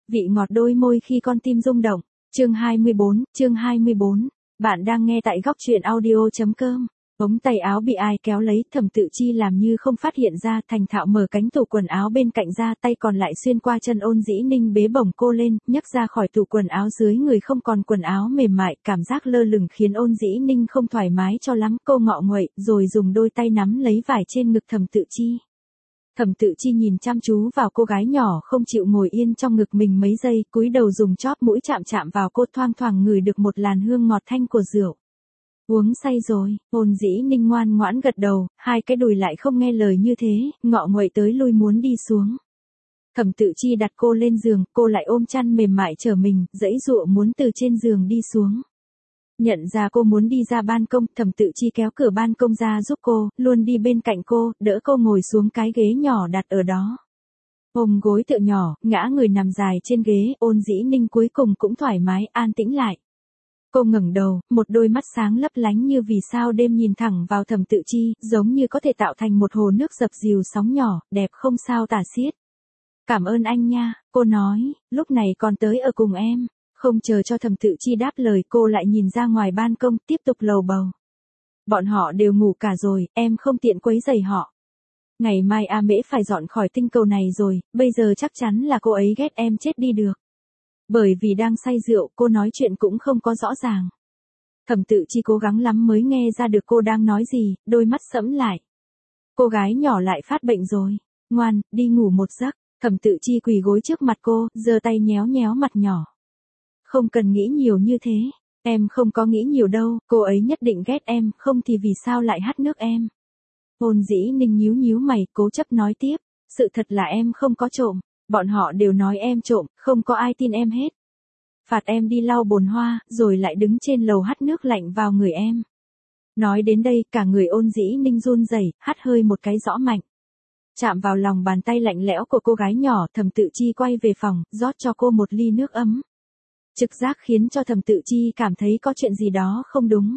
vị ngọt đôi môi khi con tim rung động. Chương 24. Bạn đang nghe tại góc truyện audio.com. Ống tay áo bị ai kéo lấy, Thẩm Tự Chi làm như không phát hiện ra, thành thạo mở cánh tủ quần áo bên cạnh ra, tay còn lại xuyên qua chân Ôn Dĩ Ninh bế bổng cô lên, nhấc ra khỏi tủ quần áo dưới người không còn quần áo mềm mại, cảm giác lơ lửng khiến Ôn Dĩ Ninh không thoải mái cho lắm, cô ngọ nguậy, rồi dùng đôi tay nắm lấy vải trên ngực Thẩm Tự Chi. Thẩm Tự Chi nhìn chăm chú vào cô gái nhỏ không chịu ngồi yên trong ngực mình mấy giây, cúi đầu dùng chóp mũi chạm chạm vào cô, thoang thoảng ngửi được một làn hương ngọt thanh của rượu. Uống say rồi, Ôn Dĩ Ninh ngoan ngoãn gật đầu, hai cái đùi lại không nghe lời như thế, ngọ nguậy tới lui muốn đi xuống. Thẩm Tự Chi đặt cô lên giường, cô lại ôm chăn mềm mại chở mình, giãy giụa muốn từ trên giường đi xuống. Nhận ra cô muốn đi ra ban công, Thẩm Tự Chi kéo cửa ban công ra giúp cô, luôn đi bên cạnh cô, đỡ cô ngồi xuống cái ghế nhỏ đặt ở đó. Ôm gối tựa nhỏ, ngã người nằm dài trên ghế, Ôn Dĩ Ninh cuối cùng cũng thoải mái, an tĩnh lại. Cô ngẩng đầu, một đôi mắt sáng lấp lánh như vì sao đêm nhìn thẳng vào Thẩm Tự Chi, giống như có thể tạo thành một hồ nước dập dìu sóng nhỏ, đẹp không sao tả xiết. Cảm ơn anh nha, cô nói, lúc này còn tới ở cùng em. Không chờ cho Thẩm Tự Chi đáp lời, cô lại nhìn ra ngoài ban công, tiếp tục lầu bầu. Bọn họ đều ngủ cả rồi, em không tiện quấy rầy họ. Ngày mai A Mễ phải dọn khỏi tinh cầu này rồi, bây giờ chắc chắn là cô ấy ghét em chết đi được. Bởi vì đang say rượu, cô nói chuyện cũng không có rõ ràng. Thẩm Tự Chi cố gắng lắm mới nghe ra được cô đang nói gì, đôi mắt sẫm lại. Cô gái nhỏ lại phát bệnh rồi. Ngoan, đi ngủ một giấc. Thẩm Tự Chi quỳ gối trước mặt cô, giơ tay nhéo nhéo mặt nhỏ. Không cần nghĩ nhiều như thế. Em không có nghĩ nhiều đâu, cô ấy nhất định ghét em, không thì vì sao lại hắt nước em. Ôn Dĩ Ninh nhíu nhíu mày, cố chấp nói tiếp. Sự thật là em không có trộm. Bọn họ đều nói em trộm, không có ai tin em hết. Phạt em đi lau bồn hoa, rồi lại đứng trên lầu hắt nước lạnh vào người em. Nói đến đây, cả người Ôn Dĩ Ninh run rẩy, hắt hơi một cái rõ mạnh. Chạm vào lòng bàn tay lạnh lẽo của cô gái nhỏ, Thẩm Tự Chi quay về phòng, rót cho cô một ly nước ấm. Trực giác khiến cho Thẩm Tự Chi cảm thấy có chuyện gì đó không đúng.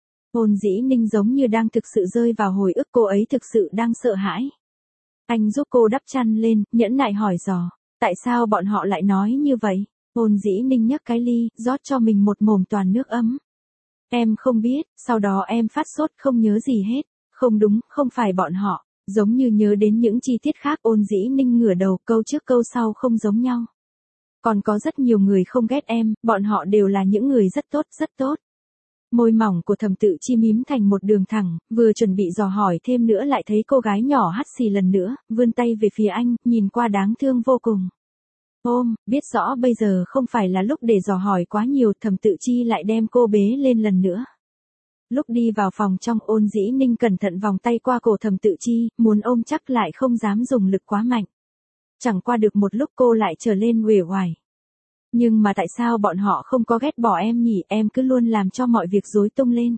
Ôn Dĩ Ninh giống như đang thực sự rơi vào hồi ức, cô ấy thực sự đang sợ hãi. Anh giúp cô đắp chăn lên, nhẫn nại hỏi dò, tại sao bọn họ lại nói như vậy? Ôn Dĩ Ninh nhấc cái ly, rót cho mình một mồm toàn nước ấm. Em không biết, sau đó em phát sốt không nhớ gì hết. Không đúng, không phải bọn họ. Giống như nhớ đến những chi tiết khác, Ôn Dĩ Ninh ngửa đầu, câu trước câu sau không giống nhau. Còn có rất nhiều người không ghét em, bọn họ đều là những người rất tốt, rất tốt. Môi mỏng của Thẩm Tự Chi mím thành một đường thẳng, vừa chuẩn bị dò hỏi thêm nữa lại thấy cô gái nhỏ hắt xì lần nữa, vươn tay về phía anh, nhìn qua đáng thương vô cùng. Ôm, biết rõ bây giờ không phải là lúc để dò hỏi quá nhiều, Thẩm Tự Chi lại đem cô bế lên lần nữa. Lúc đi vào phòng trong, Ôn Dĩ Ninh cẩn thận vòng tay qua cổ Thẩm Tự Chi, muốn ôm chắc lại không dám dùng lực quá mạnh. Chẳng qua được một lúc cô lại trở lên uể oải. Nhưng mà tại sao bọn họ không có ghét bỏ em nhỉ, em cứ luôn làm cho mọi việc rối tung lên.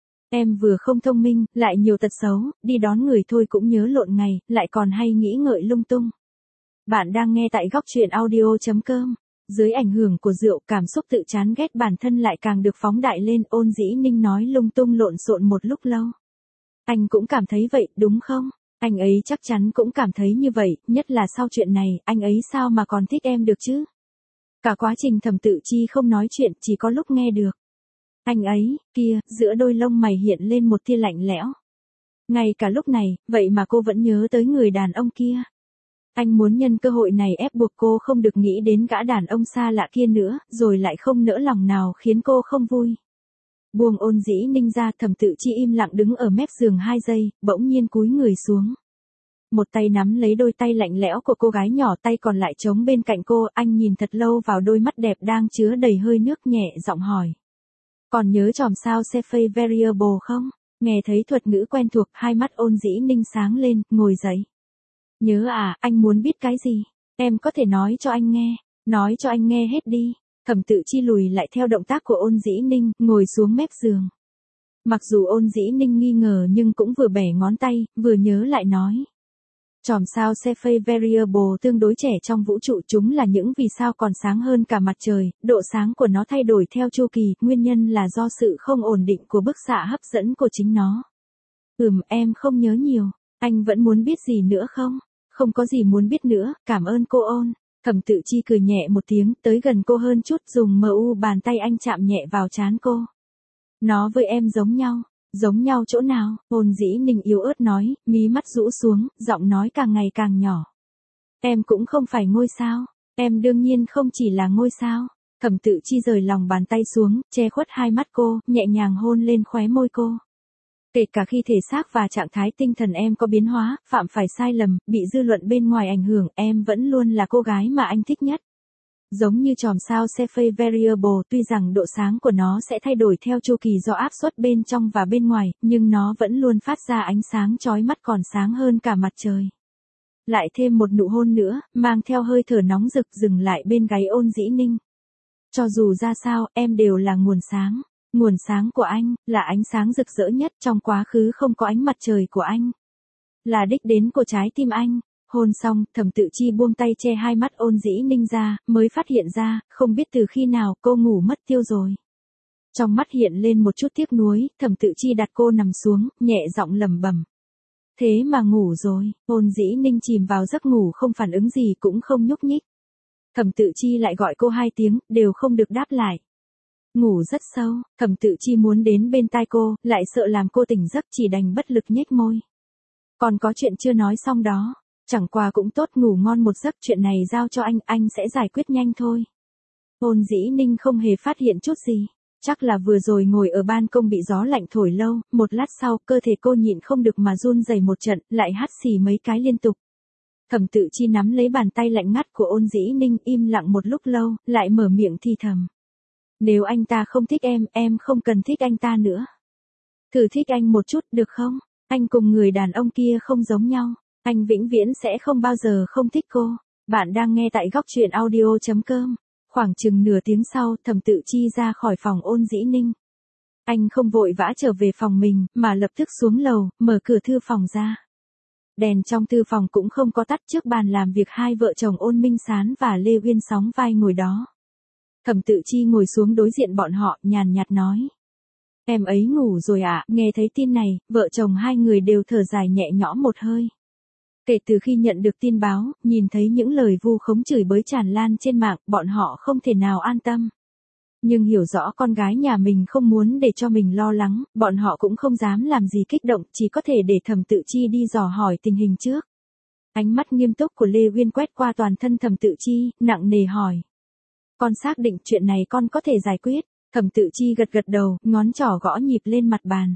Em vừa không thông minh, lại nhiều tật xấu, đi đón người thôi cũng nhớ lộn ngày, lại còn hay nghĩ ngợi lung tung. Bạn đang nghe tại góc truyện audio.com. Dưới ảnh hưởng của rượu, cảm xúc tự chán ghét bản thân lại càng được phóng đại lên, Ôn Dĩ Ninh nói lung tung lộn xộn một lúc lâu. Anh cũng cảm thấy vậy, đúng không? Anh ấy chắc chắn cũng cảm thấy như vậy, nhất là sau chuyện này, anh ấy sao mà còn thích em được chứ? Cả quá trình Thẩm Tự Chi không nói chuyện, chỉ có lúc nghe được. Anh ấy, kia, giữa đôi lông mày hiện lên một tia lạnh lẽo. Ngay cả lúc này, vậy mà cô vẫn nhớ tới người đàn ông kia. Anh muốn nhân cơ hội này ép buộc cô không được nghĩ đến gã đàn ông xa lạ kia nữa, rồi lại không nỡ lòng nào khiến cô không vui. Buông Ôn Dĩ Ninh ra, Thẩm Tự Chi im lặng đứng ở mép giường 2 giây, bỗng nhiên cúi người xuống. Một tay nắm lấy đôi tay lạnh lẽo của cô gái nhỏ, tay còn lại chống bên cạnh cô, anh nhìn thật lâu vào đôi mắt đẹp đang chứa đầy hơi nước, nhẹ giọng hỏi. Còn nhớ chòm sao Cephei Variable không? Nghe thấy thuật ngữ quen thuộc, hai mắt Ôn Dĩ Ninh sáng lên, ngồi dậy. Nhớ à, anh muốn biết cái gì? Em có thể nói cho anh nghe, nói cho anh nghe hết đi. Thẩm Tự Chi lùi lại theo động tác của Ôn Dĩ Ninh, ngồi xuống mép giường. Mặc dù Ôn Dĩ Ninh nghi ngờ nhưng cũng vừa bẻ ngón tay, vừa nhớ lại nói. Chòm sao Cephei Variable tương đối trẻ trong vũ trụ, chúng là những vì sao còn sáng hơn cả mặt trời, độ sáng của nó thay đổi theo chu kỳ, nguyên nhân là do sự không ổn định của bức xạ hấp dẫn của chính nó. Em không nhớ nhiều, anh vẫn muốn biết gì nữa không? Không có gì muốn biết nữa, cảm ơn cô Ôn. Thẩm Tự Chi cười nhẹ một tiếng, tới gần cô hơn chút, dùng bàn tay anh chạm nhẹ vào trán cô. Nó với em giống nhau chỗ nào? Ôn Dĩ Ninh yếu ớt nói, mí mắt rũ xuống, giọng nói càng ngày càng nhỏ. Em cũng không phải ngôi sao, em đương nhiên không chỉ là ngôi sao. Thẩm Tự Chi rời lòng bàn tay xuống, che khuất hai mắt cô, nhẹ nhàng hôn lên khóe môi cô. Kể cả khi thể xác và trạng thái tinh thần em có biến hóa, phạm phải sai lầm, bị dư luận bên ngoài ảnh hưởng, em vẫn luôn là cô gái mà anh thích nhất. Giống như chòm sao Cephei Variable, tuy rằng độ sáng của nó sẽ thay đổi theo chu kỳ do áp suất bên trong và bên ngoài, nhưng nó vẫn luôn phát ra ánh sáng chói mắt, còn sáng hơn cả mặt trời. Lại thêm một nụ hôn nữa, mang theo hơi thở nóng rực, dừng lại bên gáy Ôn Dĩ Ninh. Cho dù ra sao, em đều là nguồn sáng của anh, là ánh sáng rực rỡ nhất, trong quá khứ không có ánh mặt trời của anh. Là đích đến của trái tim anh. Hôn xong, Thẩm Tự Chi buông tay che hai mắt Ôn Dĩ Ninh ra, mới phát hiện ra, không biết từ khi nào cô ngủ mất tiêu rồi. Trong mắt hiện lên một chút tiếc nuối, Thẩm Tự Chi đặt cô nằm xuống, nhẹ giọng lẩm bẩm. Thế mà ngủ rồi. Ôn Dĩ Ninh chìm vào giấc ngủ, không phản ứng gì, cũng không nhúc nhích. Thẩm Tự Chi lại gọi cô 2 tiếng, đều không được đáp lại. Ngủ rất sâu, Thẩm Tự Chi muốn đến bên tai cô, lại sợ làm cô tỉnh giấc, chỉ đành bất lực nhếch môi. Còn có chuyện chưa nói xong đó. Chẳng qua cũng tốt, ngủ ngon một giấc, chuyện này giao cho anh sẽ giải quyết nhanh thôi. Ôn Dĩ Ninh không hề phát hiện chút gì. Chắc là vừa rồi ngồi ở ban công bị gió lạnh thổi lâu, một lát sau, cơ thể cô nhịn không được mà run rẩy một trận, lại hắt xì mấy cái liên tục. Thẩm Tự Chi nắm lấy bàn tay lạnh ngắt của Ôn Dĩ Ninh, im lặng một lúc lâu, lại mở miệng thì thầm. Nếu anh ta không thích em không cần thích anh ta nữa. Thử thích anh một chút, được không? Anh cùng người đàn ông kia không giống nhau. Anh vĩnh viễn sẽ không bao giờ không thích cô. Bạn đang nghe tại góc truyện audio.com. Khoảng chừng nửa tiếng sau, Thẩm Tự Chi ra khỏi phòng Ôn Dĩ Ninh. Anh không vội vã trở về phòng mình, mà lập tức xuống lầu, mở cửa thư phòng ra. Đèn trong thư phòng cũng không có tắt, trước bàn làm việc hai vợ chồng Ôn Minh Sán và Lê Uyên sóng vai ngồi đó. Thẩm Tự Chi ngồi xuống đối diện bọn họ, nhàn nhạt nói. Em ấy ngủ rồi ạ. Nghe thấy tin này, vợ chồng hai người đều thở dài nhẹ nhõm một hơi. Kể từ khi nhận được tin báo, nhìn thấy những lời vu khống chửi bới tràn lan trên mạng, bọn họ không thể nào an tâm. Nhưng hiểu rõ con gái nhà mình không muốn để cho mình lo lắng, bọn họ cũng không dám làm gì kích động, chỉ có thể để Thẩm Tự Chi đi dò hỏi tình hình trước. Ánh mắt nghiêm túc của Lê Uyên quét qua toàn thân Thẩm Tự Chi, nặng nề hỏi. Con xác định chuyện này con có thể giải quyết. Thẩm Tự Chi gật gật đầu, ngón trỏ gõ nhịp lên mặt bàn.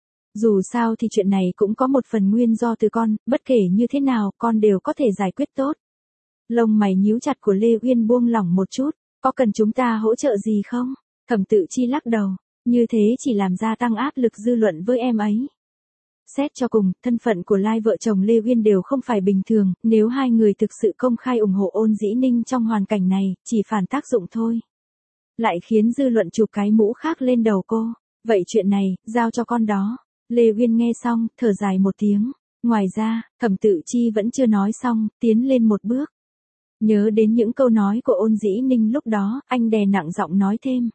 Dù sao thì chuyện này cũng có một phần nguyên do từ con, bất kể như thế nào, con đều có thể giải quyết tốt. Lông mày nhíu chặt của Lê Uyên buông lỏng một chút, có cần chúng ta hỗ trợ gì không? Thẩm Tự Chi lắc đầu, như thế chỉ làm gia tăng áp lực dư luận với em ấy. Xét cho cùng, thân phận của Lai vợ chồng Lê Uyên đều không phải bình thường, nếu hai người thực sự công khai ủng hộ Ôn Dĩ Ninh trong hoàn cảnh này, chỉ phản tác dụng thôi. Lại khiến dư luận chụp cái mũ khác lên đầu cô. Vậy chuyện này, giao cho con đó. Lê Uyên nghe xong, thở dài một tiếng. Ngoài ra, Thẩm Tự Chi vẫn chưa nói xong, tiến lên một bước. Nhớ đến những câu nói của Ôn Dĩ Ninh lúc đó, anh đè nặng giọng nói thêm.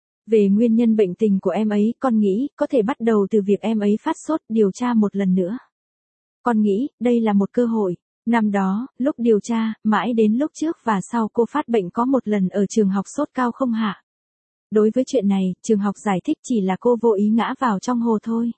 Về nguyên nhân bệnh tình của em ấy, con nghĩ, có thể bắt đầu từ việc em ấy phát sốt, điều tra một lần nữa. Con nghĩ, đây là một cơ hội. Năm đó, lúc điều tra, mãi đến lúc trước và sau cô phát bệnh có một lần ở trường học sốt cao không hạ. Đối với chuyện này, trường học giải thích chỉ là cô vô ý ngã vào trong hồ thôi.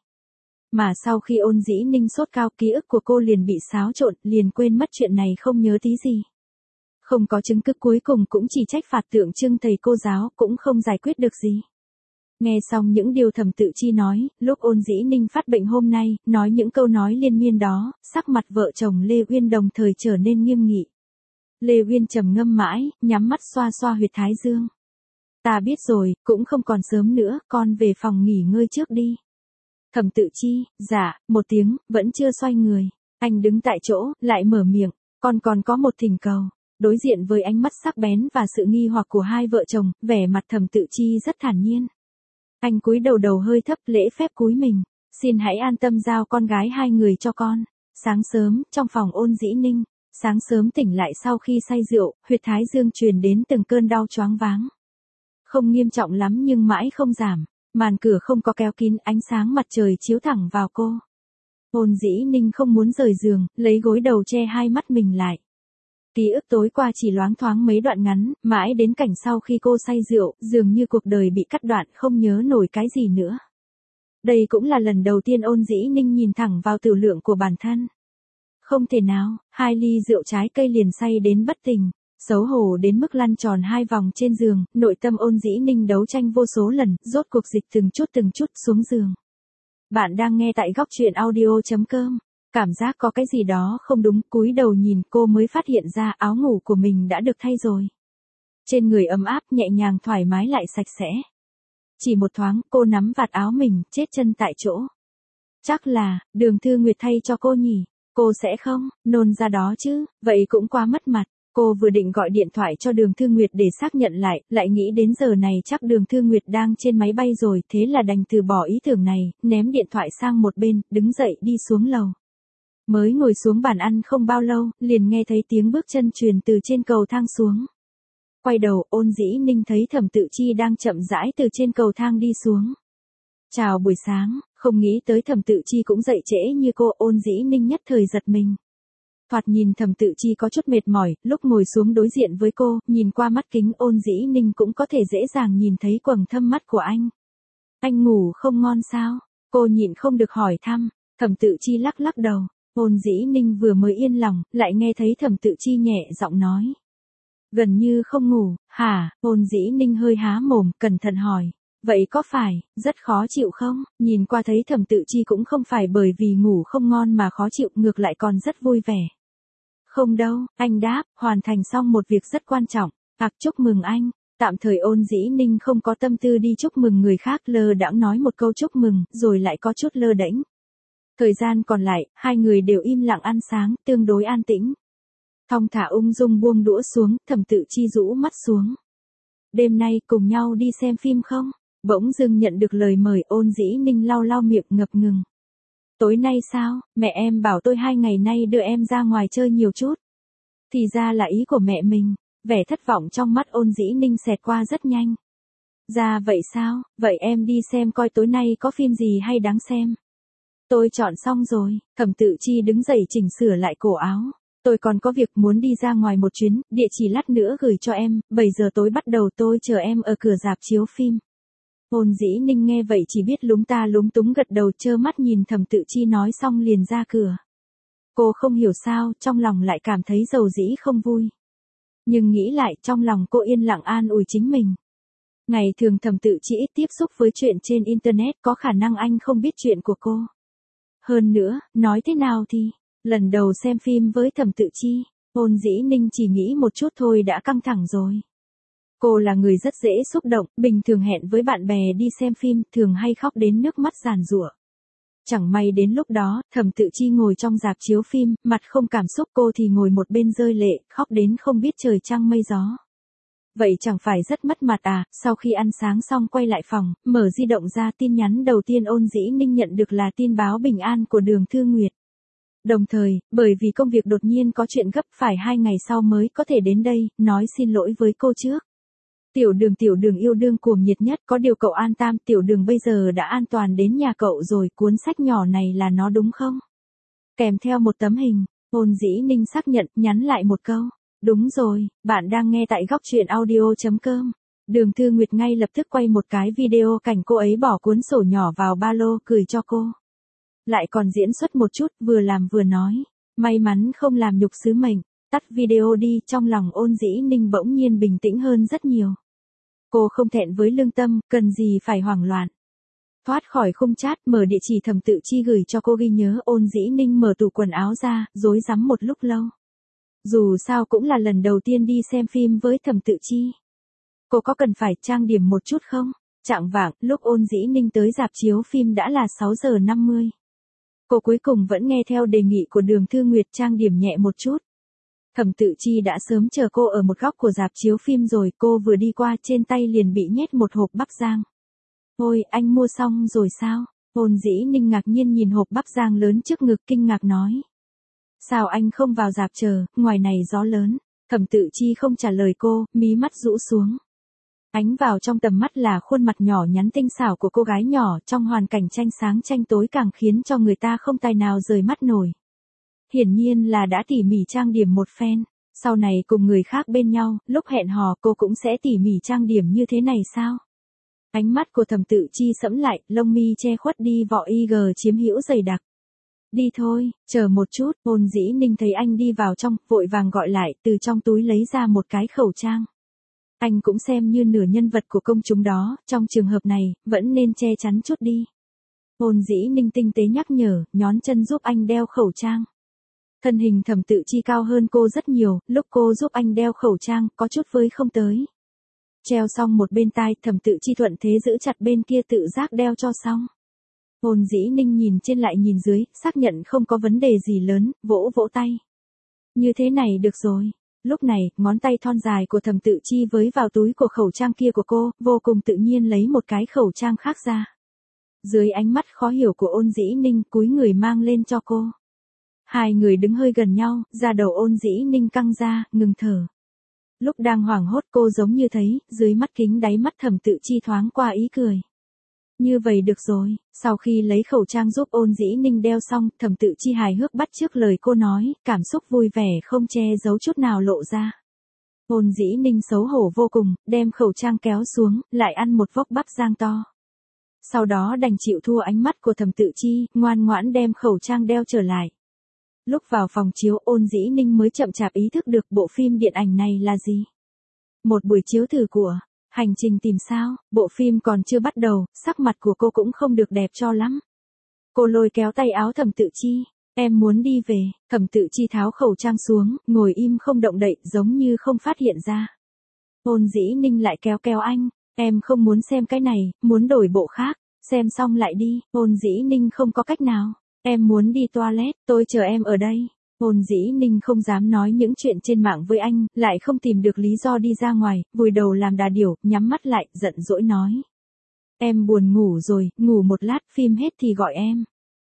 Mà sau khi Ôn Dĩ Ninh sốt cao, ký ức của cô liền bị xáo trộn, liền quên mất chuyện này, không nhớ tí gì. Không có chứng cứ, cuối cùng cũng chỉ trách phạt tượng trưng thầy cô giáo, cũng không giải quyết được gì. Nghe xong những điều Thẩm Tự Chi nói, lúc Ôn Dĩ Ninh phát bệnh hôm nay, nói những câu nói liên miên đó, sắc mặt vợ chồng Lê Uyên đồng thời trở nên nghiêm nghị. Lê Uyên trầm ngâm mãi, nhắm mắt xoa xoa huyệt thái dương. Ta biết rồi, cũng không còn sớm nữa, con về phòng nghỉ ngơi trước đi. Thẩm Tự Chi, dạ, một tiếng, vẫn chưa xoay người. Anh đứng tại chỗ, lại mở miệng, con còn có một thỉnh cầu. Đối diện với ánh mắt sắc bén và sự nghi hoặc của hai vợ chồng, vẻ mặt Thẩm Tự Chi rất thản nhiên. Anh cúi đầu hơi thấp, lễ phép cúi mình. Xin hãy an tâm giao con gái hai người cho con. Sáng sớm, trong phòng Ôn Dĩ Ninh, sáng sớm tỉnh lại sau khi say rượu, huyệt thái dương truyền đến từng cơn đau choáng váng. Không nghiêm trọng lắm nhưng mãi không giảm. Màn cửa không có kéo kín, ánh sáng mặt trời chiếu thẳng vào cô. Ôn Dĩ Ninh không muốn rời giường, lấy gối đầu che hai mắt mình lại. Ký ức tối qua chỉ loáng thoáng mấy đoạn ngắn, mãi đến cảnh sau khi cô say rượu, dường như cuộc đời bị cắt đoạn, không nhớ nổi cái gì nữa. Đây cũng là lần đầu tiên Ôn Dĩ Ninh nhìn thẳng vào tử lượng của bản thân. Không thể nào, 2 ly rượu trái cây liền say đến bất tỉnh, xấu hổ đến mức lăn tròn 2 vòng trên giường, nội tâm Ôn Dĩ Ninh đấu tranh vô số lần, rốt cuộc dịch từng chút xuống giường. Bạn đang nghe tại góc truyện audio.com. Cảm giác có cái gì đó không đúng, cúi đầu nhìn cô mới phát hiện ra áo ngủ của mình đã được thay rồi. Trên người ấm áp nhẹ nhàng thoải mái lại sạch sẽ. Chỉ một thoáng, cô nắm vạt áo mình, chết chân tại chỗ. Chắc là, Đường Thư Nguyệt thay cho cô nhỉ, cô sẽ không, nôn ra đó chứ, vậy cũng quá mất mặt. Cô vừa định gọi điện thoại cho Đường Thư Nguyệt để xác nhận lại nghĩ đến giờ này chắc Đường Thư Nguyệt đang trên máy bay rồi, thế là đành từ bỏ ý tưởng này, ném điện thoại sang một bên, đứng dậy đi xuống lầu. Mới ngồi xuống bàn ăn không bao lâu, liền nghe thấy tiếng bước chân truyền từ trên cầu thang xuống. Quay đầu, Ôn Dĩ Ninh thấy Thẩm Tự Chi đang chậm rãi từ trên cầu thang đi xuống. Chào buổi sáng, không nghĩ tới Thẩm Tự Chi cũng dậy trễ như cô. Ôn Dĩ Ninh nhất thời giật mình. Thoạt nhìn Thẩm Tự Chi có chút mệt mỏi, lúc ngồi xuống đối diện với cô, nhìn qua mắt kính Ôn Dĩ Ninh cũng có thể dễ dàng nhìn thấy quầng thâm mắt của anh. Anh ngủ không ngon sao? Cô nhịn không được hỏi thăm. Thẩm Tự Chi lắc lắc đầu. Ôn Dĩ Ninh vừa mới yên lòng, lại nghe thấy Thẩm Tự Chi nhẹ giọng nói. Gần như không ngủ, hả? Ôn Dĩ Ninh hơi há mồm, cẩn thận hỏi. Vậy có phải, rất khó chịu không? Nhìn qua thấy Thẩm Tự Chi cũng không phải bởi vì ngủ không ngon mà khó chịu, ngược lại còn rất vui vẻ. Không đâu, anh đáp, hoàn thành xong một việc rất quan trọng. Chúc mừng anh. Tạm thời Ôn Dĩ Ninh không có tâm tư đi chúc mừng người khác, lơ đãng nói một câu chúc mừng, rồi lại có chút lơ đễnh. Thời gian còn lại, hai người đều im lặng ăn sáng, tương đối an tĩnh. Thong thả ung dung buông đũa xuống, Thẩm Tự Chi rũ mắt xuống. Đêm nay cùng nhau đi xem phim không? Bỗng dưng nhận được lời mời. Ôn Dĩ Ninh lau lau miệng ngập ngừng. Tối nay sao? Mẹ em bảo tôi 2 ngày nay đưa em ra ngoài chơi nhiều chút. Thì ra là ý của mẹ mình. Vẻ thất vọng trong mắt Ôn Dĩ Ninh xẹt qua rất nhanh. Ra vậy sao? Vậy em đi xem coi tối nay có phim gì hay đáng xem. Tôi chọn xong rồi. Thẩm Tự Chi đứng dậy chỉnh sửa lại cổ áo. Tôi còn có việc muốn đi ra ngoài một chuyến, địa chỉ lát nữa gửi cho em, 7 giờ tối bắt đầu tôi chờ em ở cửa rạp chiếu phim. Ôn Dĩ Ninh nghe vậy chỉ biết lúng ta lúng túng gật đầu, trơ mắt nhìn Thẩm Tự Chi nói xong liền ra cửa. Cô không hiểu sao, trong lòng lại cảm thấy dầu dĩ không vui. Nhưng nghĩ lại, trong lòng cô yên lặng an ủi chính mình. Ngày thường Thẩm Tự Chi ít tiếp xúc với chuyện trên Internet, có khả năng anh không biết chuyện của cô. Hơn nữa, nói thế nào thì, lần đầu xem phim với Thẩm Tự Chi, Ôn Dĩ Ninh chỉ nghĩ một chút thôi đã căng thẳng rồi. Cô là người rất dễ xúc động, bình thường hẹn với bạn bè đi xem phim, thường hay khóc đến nước mắt giàn giụa. Chẳng may đến lúc đó, Thẩm Tự Chi ngồi trong rạp chiếu phim, mặt không cảm xúc, cô thì ngồi một bên rơi lệ, khóc đến không biết trời trăng mây gió. Vậy chẳng phải rất mất mặt à? Sau khi ăn sáng xong quay lại phòng, mở di động ra, tin nhắn đầu tiên Ôn Dĩ Ninh nhận được là tin báo bình an của Đường Thư Nguyệt. Đồng thời, bởi vì công việc đột nhiên có chuyện gấp, phải 2 ngày sau mới có thể đến đây, nói xin lỗi với cô trước. Tiểu Đường yêu đương cuồng nhiệt nhất, có điều cậu an tâm, Tiểu Đường bây giờ đã an toàn đến nhà cậu rồi, cuốn sách nhỏ này là nó đúng không? Kèm theo một tấm hình, Ôn Dĩ Ninh xác nhận, nhắn lại một câu. Đúng rồi, bạn đang nghe tại góc truyện audio.com. Đường Thư Nguyệt ngay lập tức quay một cái video cảnh cô ấy bỏ cuốn sổ nhỏ vào ba lô, cười cho cô. Lại còn diễn xuất một chút, vừa làm vừa nói. May mắn không làm nhục sứ mệnh. Tắt video đi, trong lòng Ôn Dĩ Ninh bỗng nhiên bình tĩnh hơn rất nhiều. Cô không thẹn với lương tâm, cần gì phải hoảng loạn. Thoát khỏi khung chat, mở địa chỉ Thẩm Tự Chi gửi cho cô ghi nhớ. Ôn Dĩ Ninh mở tủ quần áo ra, rối rắm một lúc lâu. Dù sao cũng là lần đầu tiên đi xem phim với Thẩm Tự Chi. Cô có cần phải trang điểm một chút không? Chạng vạng, lúc Ôn Dĩ Ninh tới rạp chiếu phim đã là 6 giờ 50. Cô cuối cùng vẫn nghe theo đề nghị của Đường Thư Nguyệt trang điểm nhẹ một chút. Thẩm Tự Chi đã sớm chờ cô ở một góc của rạp chiếu phim rồi, cô vừa đi qua trên tay liền bị nhét một hộp bắp rang. Ôi, anh mua xong rồi sao? Ôn Dĩ Ninh ngạc nhiên nhìn hộp bắp rang lớn trước ngực, kinh ngạc nói. Sao anh không vào rạp chờ, ngoài này gió lớn. Thẩm Tự Chi không trả lời cô, mí mắt rũ xuống. Ánh vào trong tầm mắt là khuôn mặt nhỏ nhắn tinh xảo của cô gái nhỏ, trong hoàn cảnh tranh sáng tranh tối càng khiến cho người ta không tài nào rời mắt nổi. Hiển nhiên là đã tỉ mỉ trang điểm một phen. Sau này cùng người khác bên nhau, lúc hẹn hò cô cũng sẽ tỉ mỉ trang điểm như thế này sao? Ánh mắt của Thẩm Tự Chi sẫm lại, lông mi che khuất đi vỏ IG chiếm hữu dày đặc. Đi thôi, chờ một chút, Ôn Dĩ Ninh thấy anh đi vào trong, vội vàng gọi lại, từ trong túi lấy ra một cái khẩu trang. Anh cũng xem như nửa nhân vật của công chúng đó, trong trường hợp này, vẫn nên che chắn chút đi. Ôn Dĩ Ninh tinh tế nhắc nhở, nhón chân giúp anh đeo khẩu trang. Thân hình Thẩm Tự Chi cao hơn cô rất nhiều, lúc cô giúp anh đeo khẩu trang, có chút với không tới. Treo xong một bên tai, Thẩm Tự Chi thuận thế giữ chặt bên kia tự giác đeo cho xong. Ôn Dĩ Ninh nhìn trên lại nhìn dưới, xác nhận không có vấn đề gì lớn, vỗ vỗ tay. Như thế này được rồi. Lúc này, ngón tay thon dài của Thẩm Tự Chi với vào túi của khẩu trang kia của cô, vô cùng tự nhiên lấy một cái khẩu trang khác ra. Dưới ánh mắt khó hiểu của Ôn Dĩ Ninh, cúi người mang lên cho cô. Hai người đứng hơi gần nhau, da đầu Ôn Dĩ Ninh căng ra, ngừng thở. Lúc đang hoảng hốt cô giống như thấy, dưới mắt kính đáy mắt Thẩm Tự Chi thoáng qua ý cười. Như vậy được rồi, sau khi lấy khẩu trang giúp Ôn Dĩ Ninh đeo xong, Thẩm Tự Chi hài hước bắt chước lời cô nói, cảm xúc vui vẻ không che giấu chút nào lộ ra. Ôn Dĩ Ninh xấu hổ vô cùng, đem khẩu trang kéo xuống, lại ăn một vốc bắp rang to. Sau đó đành chịu thua ánh mắt của Thẩm Tự Chi, ngoan ngoãn đem khẩu trang đeo trở lại. Lúc vào phòng chiếu, Ôn Dĩ Ninh mới chậm chạp ý thức được bộ phim điện ảnh này là gì. Một buổi chiếu thử của Hành trình tìm sao, bộ phim còn chưa bắt đầu, sắc mặt của cô cũng không được đẹp cho lắm. Cô lôi kéo tay áo Thẩm Tự Chi, em muốn đi về. Thẩm Tự Chi tháo khẩu trang xuống, ngồi im không động đậy, giống như không phát hiện ra. Ôn Dĩ Ninh lại kéo kéo anh, em không muốn xem cái này, muốn đổi bộ khác, xem xong lại đi. Ôn Dĩ Ninh không có cách nào, em muốn đi toilet, tôi chờ em ở đây. Ôn Dĩ Ninh không dám nói những chuyện trên mạng với anh, lại không tìm được lý do đi ra ngoài, vùi đầu làm đà điểu, nhắm mắt lại, giận dỗi nói. Em buồn ngủ rồi, ngủ một lát, phim hết thì gọi em.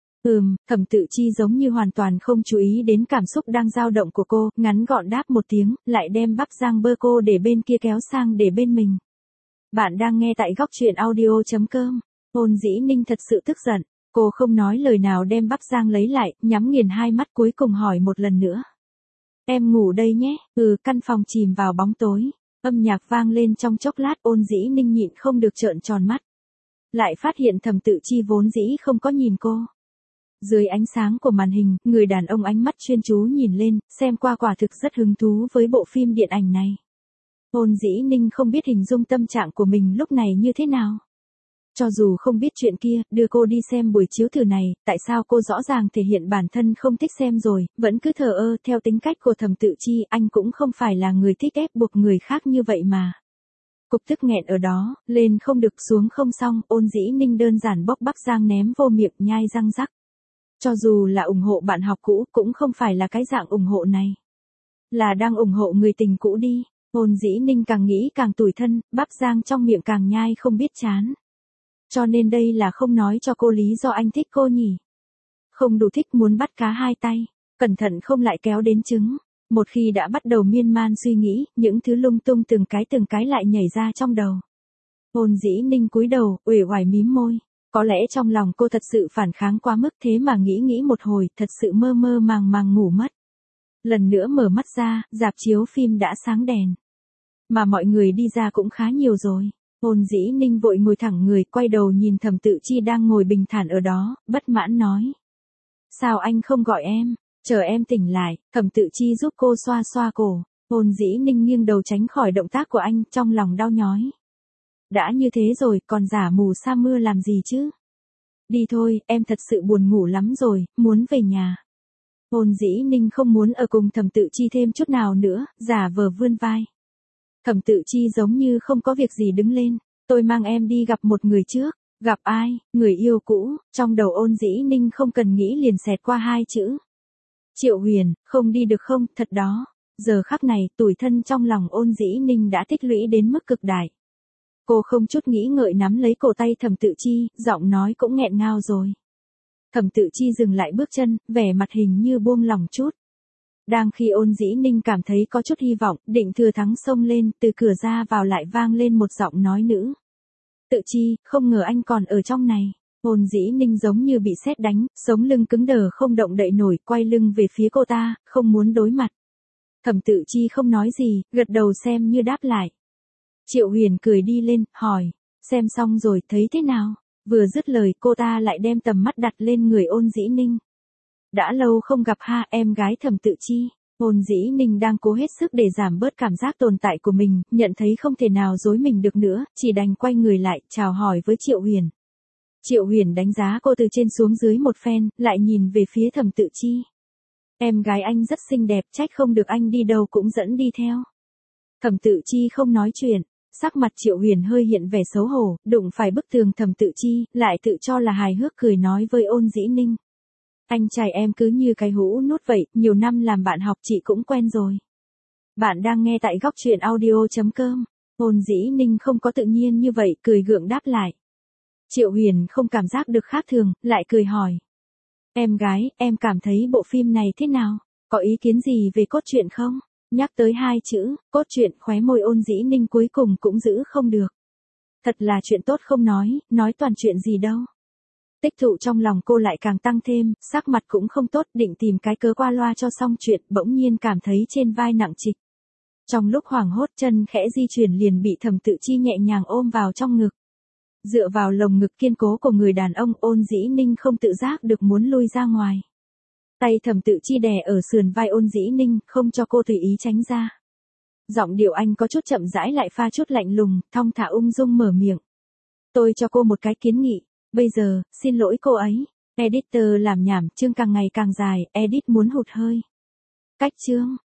Thẩm Tự Chi giống như hoàn toàn không chú ý đến cảm xúc đang dao động của cô, ngắn gọn đáp một tiếng, lại đem bắp rang bơ cô để bên kia kéo sang để bên mình. Bạn đang nghe tại góc truyện audio.com. Ôn Dĩ Ninh thật sự tức giận. Cô không nói lời nào đem bắp rang lấy lại, nhắm nghiền hai mắt cuối cùng hỏi một lần nữa. Em ngủ đây nhé. Căn phòng chìm vào bóng tối. Âm nhạc vang lên trong chốc lát, Ôn Dĩ Ninh nhịn không được trợn tròn mắt. Lại phát hiện Thẩm Tự Chi vốn dĩ không có nhìn cô. Dưới ánh sáng của màn hình, người đàn ông ánh mắt chuyên chú nhìn lên, xem qua quả thực rất hứng thú với bộ phim điện ảnh này. Ôn Dĩ Ninh không biết hình dung tâm trạng của mình lúc này như thế nào. Cho dù không biết chuyện kia, đưa cô đi xem buổi chiếu thử này, tại sao cô rõ ràng thể hiện bản thân không thích xem rồi, vẫn cứ thờ ơ, theo tính cách của Thẩm Tự Chi, anh cũng không phải là người thích ép buộc người khác như vậy mà. Cục tức nghẹn ở đó, lên không được xuống không xong, Ôn Dĩ Ninh đơn giản bóc bắp rang ném vô miệng nhai răng rắc. Cho dù là ủng hộ bạn học cũ, cũng không phải là cái dạng ủng hộ này. Là đang ủng hộ người tình cũ đi. Ôn Dĩ Ninh càng nghĩ càng tủi thân, bắp rang trong miệng càng nhai không biết chán. Cho nên đây là không nói cho cô lý do anh thích cô nhỉ. Không đủ thích muốn bắt cá hai tay, cẩn thận không lại kéo đến trứng. Một khi đã bắt đầu miên man suy nghĩ, những thứ lung tung từng cái lại nhảy ra trong đầu. Ôn Dĩ Ninh cúi đầu, uể oải mím môi. Có lẽ trong lòng cô thật sự phản kháng quá mức, thế mà nghĩ một hồi, thật sự mơ mơ màng ngủ mất. Lần nữa mở mắt ra, rạp chiếu phim đã sáng đèn. Mà mọi người đi ra cũng khá nhiều rồi. Ôn Dĩ Ninh vội ngồi thẳng người, quay đầu nhìn Thẩm Tự Chi đang ngồi bình thản ở đó, bất mãn nói. Sao anh không gọi em, chờ em tỉnh lại. Thẩm Tự Chi giúp cô xoa xoa cổ. Ôn Dĩ Ninh nghiêng đầu tránh khỏi động tác của anh, trong lòng đau nhói. Đã như thế rồi, còn giả mù sa mưa làm gì chứ? Đi thôi, em thật sự buồn ngủ lắm rồi, muốn về nhà. Ôn Dĩ Ninh không muốn ở cùng Thẩm Tự Chi thêm chút nào nữa, giả vờ vươn vai. Thẩm Tự Chi giống như không có việc gì đứng lên. Tôi mang em đi gặp một người trước. Gặp ai? Người yêu cũ. Trong đầu Ôn Dĩ Ninh không cần nghĩ liền xẹt qua hai chữ. Triệu Huyền, không đi được không? Thật đó. Giờ khắc này, tủi thân trong lòng Ôn Dĩ Ninh đã tích lũy đến mức cực đại. Cô không chút nghĩ ngợi nắm lấy cổ tay Thẩm Tự Chi, giọng nói cũng nghẹn ngào rồi. Thẩm Tự Chi dừng lại bước chân, vẻ mặt hình như buông lỏng chút. Đang khi Ôn Dĩ Ninh cảm thấy có chút hy vọng, định thừa thắng xông lên, từ cửa ra vào lại vang lên một giọng nói nữ. Tự Chi, không ngờ anh còn ở trong này. Ôn Dĩ Ninh giống như bị sét đánh, sống lưng cứng đờ không động đậy nổi, quay lưng về phía cô ta, không muốn đối mặt. Thẩm Tự Chi không nói gì, gật đầu xem như đáp lại. Triệu Huyền cười đi lên, hỏi, xem xong rồi thấy thế nào? Vừa dứt lời cô ta lại đem tầm mắt đặt lên người Ôn Dĩ Ninh. Đã lâu không gặp ha, em gái Thẩm Tự Chi. Ôn Dĩ Ninh đang cố hết sức để giảm bớt cảm giác tồn tại của mình, nhận thấy không thể nào dối mình được nữa, chỉ đành quay người lại, chào hỏi với Triệu Huyền. Triệu Huyền đánh giá cô từ trên xuống dưới một phen, lại nhìn về phía Thẩm Tự Chi. Em gái anh rất xinh đẹp, trách không được anh đi đâu cũng dẫn đi theo. Thẩm Tự Chi không nói chuyện, sắc mặt Triệu Huyền hơi hiện vẻ xấu hổ, đụng phải bức tường Thẩm Tự Chi, lại tự cho là hài hước cười nói với Ôn Dĩ Ninh. Anh trai em cứ như cái hũ nút vậy, nhiều năm làm bạn học chị cũng quen rồi. Bạn đang nghe tại góc truyện audio.com. Ôn Dĩ Ninh không có tự nhiên như vậy, cười gượng đáp lại. Triệu Huyền không cảm giác được khác thường, lại cười hỏi. Em gái, em cảm thấy bộ phim này thế nào? Có ý kiến gì về cốt truyện không? Nhắc tới hai chữ, cốt truyện, khóe môi Ôn Dĩ Ninh cuối cùng cũng giữ không được. Thật là chuyện tốt không nói toàn chuyện gì đâu. Tích tụ trong lòng cô lại càng tăng thêm, sắc mặt cũng không tốt, định tìm cái cớ qua loa cho xong chuyện, bỗng nhiên cảm thấy trên vai nặng trịch. Trong lúc hoảng hốt, chân khẽ di chuyển liền bị Thẩm Tự Chi nhẹ nhàng ôm vào trong ngực. Dựa vào lồng ngực kiên cố của người đàn ông, Ôn Dĩ Ninh không tự giác được muốn lui ra ngoài. Tay Thẩm Tự Chi đè ở sườn vai Ôn Dĩ Ninh, không cho cô tùy ý tránh ra. Giọng điệu anh có chút chậm rãi lại pha chút lạnh lùng, thong thả ung dung mở miệng. Tôi cho cô một cái kiến nghị. Bây giờ, xin lỗi cô ấy. Editor làm nhảm, chương càng ngày càng dài, edit muốn hụt hơi. Cách chương.